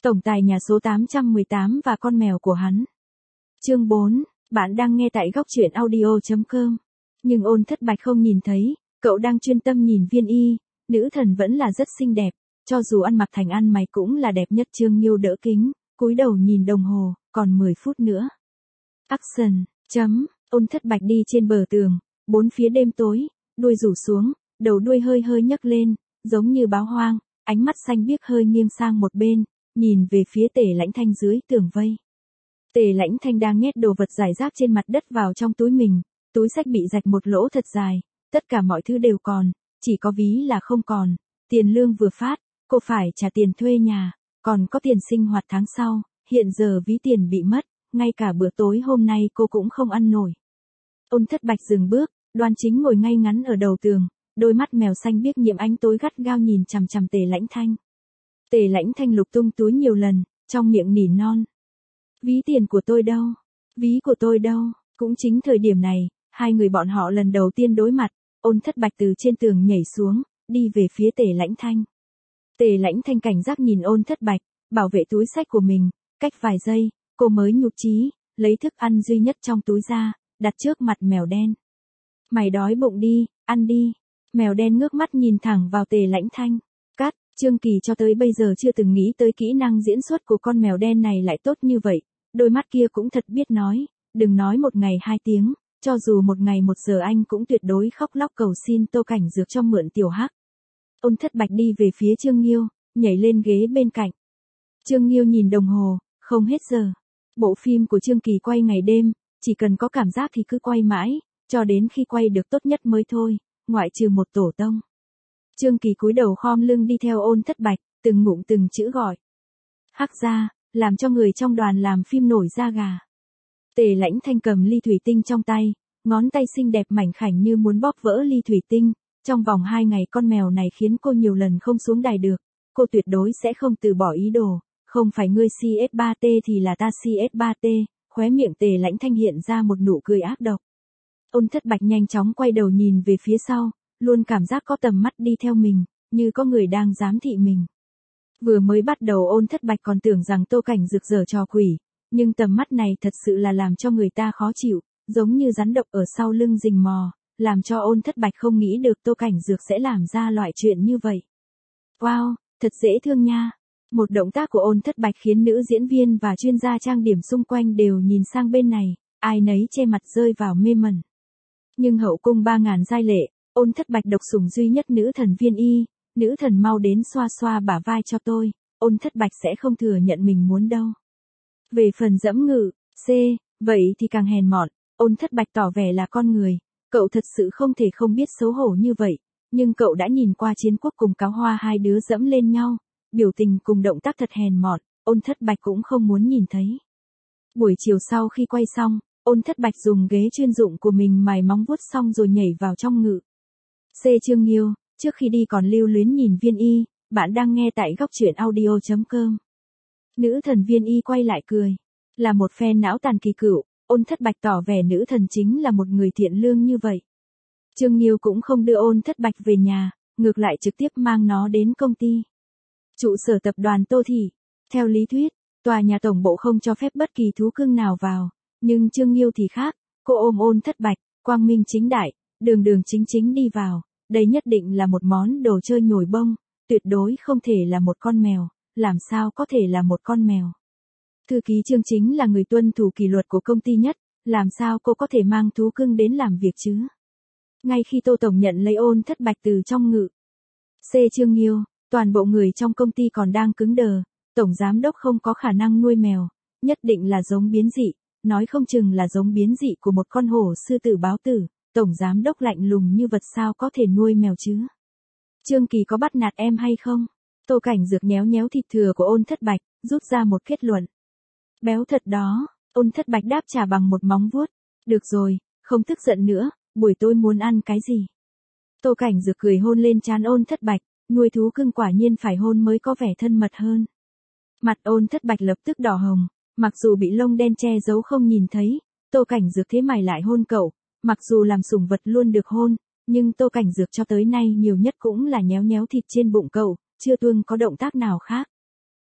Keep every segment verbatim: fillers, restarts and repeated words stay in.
Tổng tài nhà số tám trăm mười tám và con mèo của hắn. Chương bốn, bạn đang nghe tại góc truyện audio chấm com. Nhưng Ôn Thất Bạch không nhìn thấy, cậu đang chuyên tâm nhìn Viên Y, nữ thần vẫn là rất xinh đẹp, cho dù ăn mặc thành ăn mày cũng là đẹp nhất. Trương Nghiêu đỡ kính, cúi đầu nhìn đồng hồ, còn mười phút nữa. Action, chấm, Ôn Thất Bạch đi trên bờ tường, bốn phía đêm tối, đuôi rủ xuống, đầu đuôi hơi hơi nhấc lên, giống như báo hoang, ánh mắt xanh biếc hơi nghiêng sang một bên, nhìn về phía Tề Lãnh Thanh dưới tường vây. Tề Lãnh Thanh đang nhét đồ vật rải rác trên mặt đất vào trong túi mình, túi xách bị rạch một lỗ thật dài, tất cả mọi thứ đều còn, chỉ có ví là không còn, tiền lương vừa phát, cô phải trả tiền thuê nhà, còn có tiền sinh hoạt tháng sau, hiện giờ ví tiền bị mất, ngay cả bữa tối hôm nay cô cũng không ăn nổi. Ôn Thất Bạch dừng bước, đoan chính ngồi ngay ngắn ở đầu tường, đôi mắt mèo xanh biếc nhiễm ánh tối gắt gao nhìn chằm chằm Tề Lãnh Thanh. Tề Lãnh Thanh lục tung túi nhiều lần, trong miệng nỉ non. Ví tiền của tôi đâu? Ví của tôi đâu? Cũng chính thời điểm này, hai người bọn họ lần đầu tiên đối mặt, Ôn Thất Bạch từ trên tường nhảy xuống, đi về phía Tề Lãnh Thanh. Tề Lãnh Thanh cảnh giác nhìn Ôn Thất Bạch, bảo vệ túi xách của mình, cách vài giây, cô mới nhục chí, lấy thức ăn duy nhất trong túi ra, đặt trước mặt mèo đen. Mày đói bụng đi, ăn đi. Mèo đen ngước mắt nhìn thẳng vào Tề Lãnh Thanh. Cắt, Trương Kỳ cho tới bây giờ chưa từng nghĩ tới kỹ năng diễn xuất của con mèo đen này lại tốt như vậy, đôi mắt kia cũng thật biết nói, đừng nói một ngày hai tiếng, cho dù một ngày một giờ anh cũng tuyệt đối khóc lóc cầu xin Tô Cảnh Dược cho mượn tiểu hắc. Ôn Thất Bạch đi về phía Trương Nghiêu, nhảy lên ghế bên cạnh. Trương Nghiêu nhìn đồng hồ, không hết giờ. Bộ phim của Trương Kỳ quay ngày đêm, chỉ cần có cảm giác thì cứ quay mãi, cho đến khi quay được tốt nhất mới thôi, ngoại trừ một tổ tông. Trương Kỳ cúi đầu khom lưng đi theo Ôn Thất Bạch, từng ngụm từng chữ gọi. Hắc gia, làm cho người trong đoàn làm phim nổi da gà. Tề Lãnh Thanh cầm ly thủy tinh trong tay, ngón tay xinh đẹp mảnh khảnh như muốn bóp vỡ ly thủy tinh. Trong vòng hai ngày con mèo này khiến cô nhiều lần không xuống đài được, cô tuyệt đối sẽ không từ bỏ ý đồ, không phải ngươi xê ét ba tê thì là ta xê ét ba tê, khóe miệng Tề Lãnh Thanh hiện ra một nụ cười ác độc. Ôn Thất Bạch nhanh chóng quay đầu nhìn về phía sau, luôn cảm giác có tầm mắt đi theo mình, như có người đang giám thị mình. Vừa mới bắt đầu Ôn Thất Bạch còn tưởng rằng Tô Cảnh Dược giở trò quỷ, nhưng tầm mắt này thật sự là làm cho người ta khó chịu, giống như rắn độc ở sau lưng rình mò, làm cho Ôn Thất Bạch không nghĩ được Tô Cảnh Dược sẽ làm ra loại chuyện như vậy. Wow, thật dễ thương nha. Một động tác của Ôn Thất Bạch khiến nữ diễn viên và chuyên gia trang điểm xung quanh đều nhìn sang bên này, ai nấy che mặt rơi vào mê mẩn. Nhưng hậu cung ba ngàn giai lệ, Ôn Thất Bạch độc sủng duy nhất nữ thần Viên Y, nữ thần mau đến xoa xoa bả vai cho tôi, Ôn Thất Bạch sẽ không thừa nhận mình muốn đâu. Về phần dẫm ngự, C, vậy thì càng hèn mọn, Ôn Thất Bạch tỏ vẻ là con người, cậu thật sự không thể không biết xấu hổ như vậy, nhưng cậu đã nhìn qua Chiến Quốc cùng Cáo Hoa hai đứa dẫm lên nhau, biểu tình cùng động tác thật hèn mọn, Ôn Thất Bạch cũng không muốn nhìn thấy. Buổi chiều sau khi quay xong, Ôn Thất Bạch dùng ghế chuyên dụng của mình mài móng vuốt xong rồi nhảy vào trong ngự. C. Trương Nghiêu, trước khi đi còn lưu luyến nhìn Viên Y, bạn đang nghe tại góc truyện audio chấm com. Nữ thần Viên Y quay lại cười. Là một fan não tàn kỳ cựu, Ôn Thất Bạch tỏ vẻ nữ thần chính là một người thiện lương như vậy. Trương Nghiêu cũng không đưa Ôn Thất Bạch về nhà, ngược lại trực tiếp mang nó đến công ty. Trụ sở tập đoàn Tô Thị. Theo lý thuyết, tòa nhà tổng bộ không cho phép bất kỳ thú cưng nào vào, nhưng Trương Nghiêu thì khác, cô ôm Ôn Thất Bạch, quang minh chính đại, đường đường chính chính đi vào, đây nhất định là một món đồ chơi nhồi bông, tuyệt đối không thể là một con mèo, làm sao có thể là một con mèo. Thư ký Trương chính là người tuân thủ kỷ luật của công ty nhất, làm sao cô có thể mang thú cưng đến làm việc chứ? Ngay khi Tô Tổng nhận lấy Ôn Thất Bạch từ trong ngự. C. Trương Nghiêu, toàn bộ người trong công ty còn đang cứng đờ, Tổng Giám Đốc không có khả năng nuôi mèo, nhất định là giống biến dị, nói không chừng là giống biến dị của một con hổ sư tử báo tử, Tổng Giám Đốc lạnh lùng như vật sao có thể nuôi mèo chứ? Trương Kỳ có bắt nạt em hay không? Tô Cảnh Dược nhéo nhéo thịt thừa của Ôn Thất Bạch, rút ra một kết luận. Béo thật đó, Ôn Thất Bạch đáp trả bằng một móng vuốt. Được rồi, không tức giận nữa, buổi tối muốn ăn cái gì? Tô Cảnh Dược cười hôn lên trán Ôn Thất Bạch, nuôi thú cưng quả nhiên phải hôn mới có vẻ thân mật hơn. Mặt Ôn Thất Bạch lập tức đỏ hồng, mặc dù bị lông đen che giấu không nhìn thấy, Tô Cảnh Dược thế mày lại hôn cậu, mặc dù làm sủng vật luôn được hôn, nhưng Tô Cảnh Dược cho tới nay nhiều nhất cũng là nhéo nhéo thịt trên bụng cậu, chưa tuông có động tác nào khác.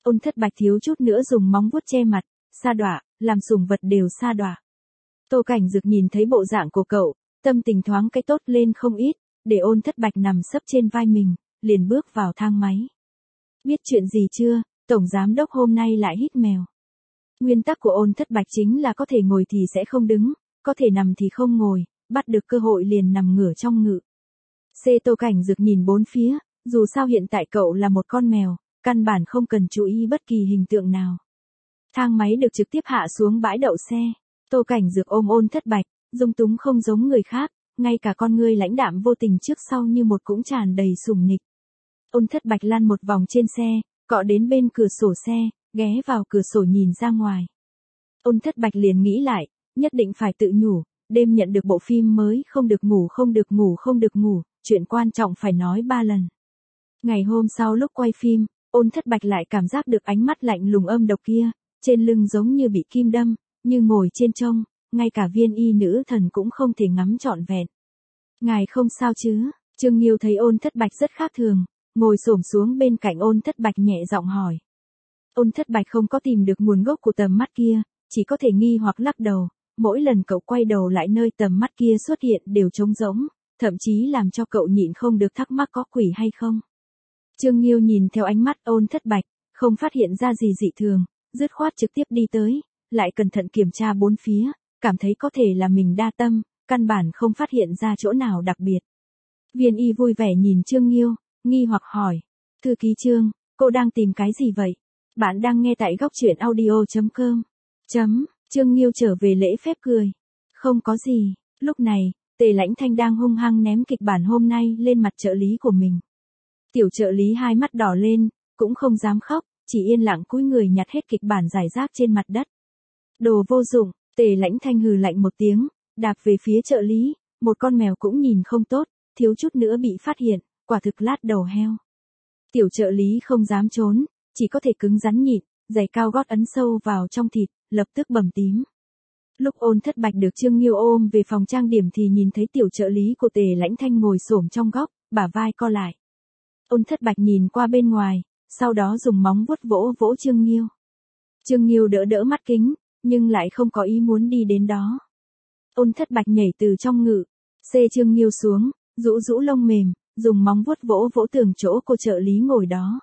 Ôn Thất Bạch thiếu chút nữa dùng móng vuốt che mặt, sa đọa, làm sủng vật đều sa đọa. Tô Cảnh Dược nhìn thấy bộ dạng của cậu, tâm tình thoáng cái tốt lên không ít, để Ôn Thất Bạch nằm sấp trên vai mình, liền bước vào thang máy. Biết chuyện gì chưa, Tổng Giám Đốc hôm nay lại hít mèo. Nguyên tắc của Ôn Thất Bạch chính là có thể ngồi thì sẽ không đứng, có thể nằm thì không ngồi, bắt được cơ hội liền nằm ngửa trong ngự. C. Tô Cảnh Dược nhìn bốn phía, dù sao hiện tại cậu là một con mèo, căn bản không cần chú ý bất kỳ hình tượng nào. Thang máy được trực tiếp hạ xuống bãi đậu xe. Tô Cảnh Dược ôm Ôn Thất Bạch, dung túng không giống người khác, ngay cả con ngươi lãnh đạm vô tình trước sau như một cũng tràn đầy sủng nịch. Ôn Thất Bạch lăn một vòng trên xe, cọ đến bên cửa sổ xe, ghé vào cửa sổ nhìn ra ngoài. Ôn Thất Bạch liền nghĩ lại, nhất định phải tự nhủ, đêm nhận được bộ phim mới không được ngủ không được ngủ không được ngủ, chuyện quan trọng phải nói ba lần. Ngày hôm sau lúc quay phim, Ôn Thất Bạch lại cảm giác được ánh mắt lạnh lùng âm độc kia, trên lưng giống như bị kim đâm, như ngồi trên trông, ngay cả viên y nữ thần cũng không thể ngắm trọn vẹn. Ngài không sao chứ? Trương Nghiêu thấy Ôn Thất Bạch rất khác thường, ngồi xổm xuống bên cạnh Ôn Thất Bạch nhẹ giọng hỏi. Ôn Thất Bạch không có tìm được nguồn gốc của tầm mắt kia, chỉ có thể nghi hoặc lắc đầu, mỗi lần cậu quay đầu lại nơi tầm mắt kia xuất hiện đều trống rỗng, thậm chí làm cho cậu nhịn không được thắc mắc có quỷ hay không. Trương Nghiêu nhìn theo ánh mắt Ôn Thất Bạch, không phát hiện ra gì dị thường, dứt khoát trực tiếp đi tới, lại cẩn thận kiểm tra bốn phía, cảm thấy có thể là mình đa tâm, căn bản không phát hiện ra chỗ nào đặc biệt. Viên y vui vẻ nhìn Trương Nghiêu, nghi hoặc hỏi. Thư ký Trương, cô đang tìm cái gì vậy? Bạn đang nghe tại góc truyện audio chấm com. Chấm, Trương Nghiêu trở về lễ phép cười. Không có gì, lúc này, Tề Lãnh Thanh đang hung hăng ném kịch bản hôm nay lên mặt trợ lý của mình. Tiểu trợ lý hai mắt đỏ lên, cũng không dám khóc, chỉ yên lặng cúi người nhặt hết kịch bản rải rác trên mặt đất. Đồ vô dụng, Tề Lãnh Thanh hừ lạnh một tiếng, đạp về phía trợ lý, một con mèo cũng nhìn không tốt, thiếu chút nữa bị phát hiện, quả thực lát đầu heo. Tiểu trợ lý không dám trốn, chỉ có thể cứng rắn nhịn, giày cao gót ấn sâu vào trong thịt, lập tức bầm tím. Lúc Ôn Thất Bạch được Trương Nghiêu ôm về phòng trang điểm thì nhìn thấy tiểu trợ lý của Tề Lãnh Thanh ngồi xổm trong góc, bả vai co lại. Ôn Thất Bạch nhìn qua bên ngoài, sau đó dùng móng vuốt vỗ vỗ Trương Nghiêu. Trương Nghiêu đỡ đỡ mắt kính, nhưng lại không có ý muốn đi đến đó. Ôn Thất Bạch nhảy từ trong ngự, xê Trương Nghiêu xuống, rũ rũ lông mềm, dùng móng vuốt vỗ vỗ tường chỗ cô trợ lý ngồi đó.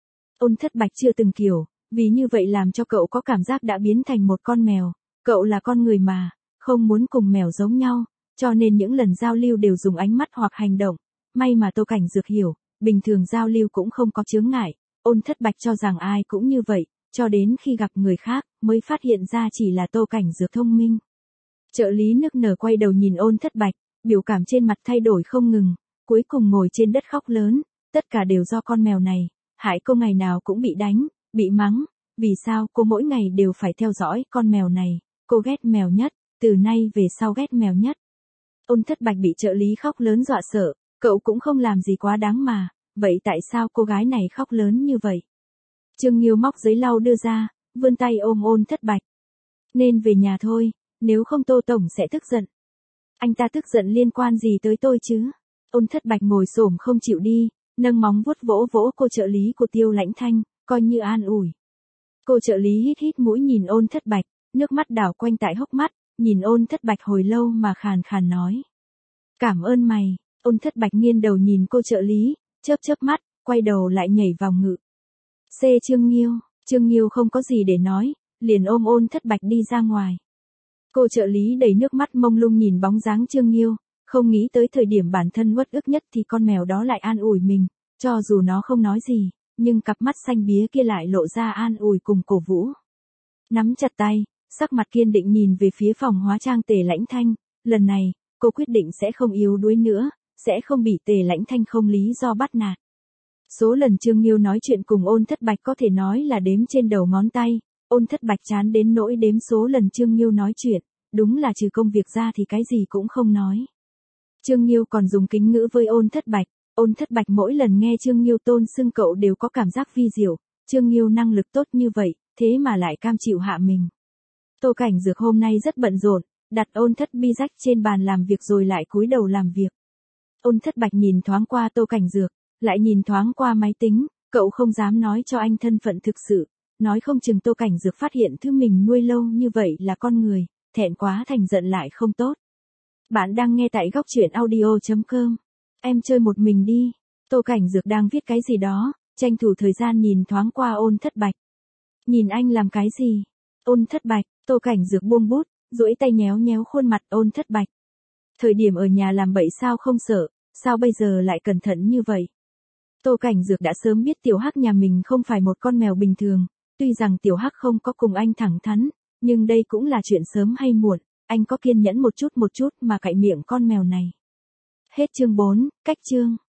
Ôn Thất Bạch chưa từng kiểu, vì như vậy làm cho cậu có cảm giác đã biến thành một con mèo, cậu là con người mà, không muốn cùng mèo giống nhau, cho nên những lần giao lưu đều dùng ánh mắt hoặc hành động, may mà Tô Cảnh Dược hiểu, bình thường giao lưu cũng không có chướng ngại, Ôn Thất Bạch cho rằng ai cũng như vậy, cho đến khi gặp người khác, mới phát hiện ra chỉ là Tô Cảnh Dược thông minh. Trợ lý nức nở quay đầu nhìn Ôn Thất Bạch, biểu cảm trên mặt thay đổi không ngừng, cuối cùng ngồi trên đất khóc lớn, tất cả đều do con mèo này, hại cô ngày nào cũng bị đánh, bị mắng, vì sao cô mỗi ngày đều phải theo dõi con mèo này, cô ghét mèo nhất, từ nay về sau ghét mèo nhất. Ôn Thất Bạch bị trợ lý khóc lớn dọa sợ, cậu cũng không làm gì quá đáng mà, vậy tại sao cô gái này khóc lớn như vậy? Trương Nghiêu móc giấy lau đưa ra, vươn tay ôm Ôn Thất Bạch. Nên về nhà thôi, nếu không Tô Tổng sẽ tức giận. Anh ta tức giận liên quan gì tới tôi chứ? Ôn Thất Bạch ngồi xổm không chịu đi, nâng móng vuốt vỗ vỗ cô trợ lý của Tiêu Lãnh Thanh, coi như an ủi. Cô trợ lý hít hít mũi nhìn Ôn Thất Bạch, nước mắt đảo quanh tại hốc mắt, nhìn Ôn Thất Bạch hồi lâu mà khàn khàn nói. Cảm ơn mày. Ôn Thất Bạch nghiêng đầu nhìn cô trợ lý, chớp chớp mắt, quay đầu lại nhảy vào ngự. C. Trương Nghiêu, Trương Nghiêu không có gì để nói, liền ôm Ôn Thất Bạch đi ra ngoài. Cô trợ lý đầy nước mắt mông lung nhìn bóng dáng Trương Nghiêu, không nghĩ tới thời điểm bản thân uất ức nhất thì con mèo đó lại an ủi mình, cho dù nó không nói gì, nhưng cặp mắt xanh bía kia lại lộ ra an ủi cùng cổ vũ. Nắm chặt tay, sắc mặt kiên định nhìn về phía phòng hóa trang Tề Lãnh Thanh, lần này, cô quyết định sẽ không yếu đuối nữa, sẽ không bị Tề Lãnh Thanh không lý do bắt nạt. Số lần Trương Nghiêu nói chuyện cùng Ôn Thất Bạch có thể nói là đếm trên đầu ngón tay, Ôn Thất Bạch chán đến nỗi đếm số lần Trương Nghiêu nói chuyện, đúng là trừ công việc ra thì cái gì cũng không nói. Trương Nghiêu còn dùng kính ngữ với Ôn Thất Bạch, Ôn Thất Bạch mỗi lần nghe Trương Nghiêu tôn xưng cậu đều có cảm giác vi diệu, Trương Nghiêu năng lực tốt như vậy, thế mà lại cam chịu hạ mình. Tô Cảnh Dược hôm nay rất bận rộn, đặt Ôn Thất bi rách trên bàn làm việc rồi lại cúi đầu làm việc. Ôn Thất Bạch nhìn thoáng qua Tô Cảnh Dược, lại nhìn thoáng qua máy tính, cậu không dám nói cho anh thân phận thực sự, nói không chừng Tô Cảnh Dược phát hiện thứ mình nuôi lâu như vậy là con người, thẹn quá thành giận lại không tốt. Bạn đang nghe tại góc truyện audio chấm com. Em chơi một mình đi. Tô Cảnh Dược đang viết cái gì đó, tranh thủ thời gian nhìn thoáng qua Ôn Thất Bạch. Nhìn anh làm cái gì? Ôn Thất Bạch, Tô Cảnh Dược buông bút, duỗi tay nhéo nhéo khuôn mặt Ôn Thất Bạch. Thời điểm ở nhà làm bậy sao không sợ, sao bây giờ lại cẩn thận như vậy? Tô Cảnh Dược đã sớm biết Tiểu Hắc nhà mình không phải một con mèo bình thường, tuy rằng Tiểu Hắc không có cùng anh thẳng thắn, nhưng đây cũng là chuyện sớm hay muộn, anh có kiên nhẫn một chút một chút mà cạy miệng con mèo này. Hết chương bốn, cách chương.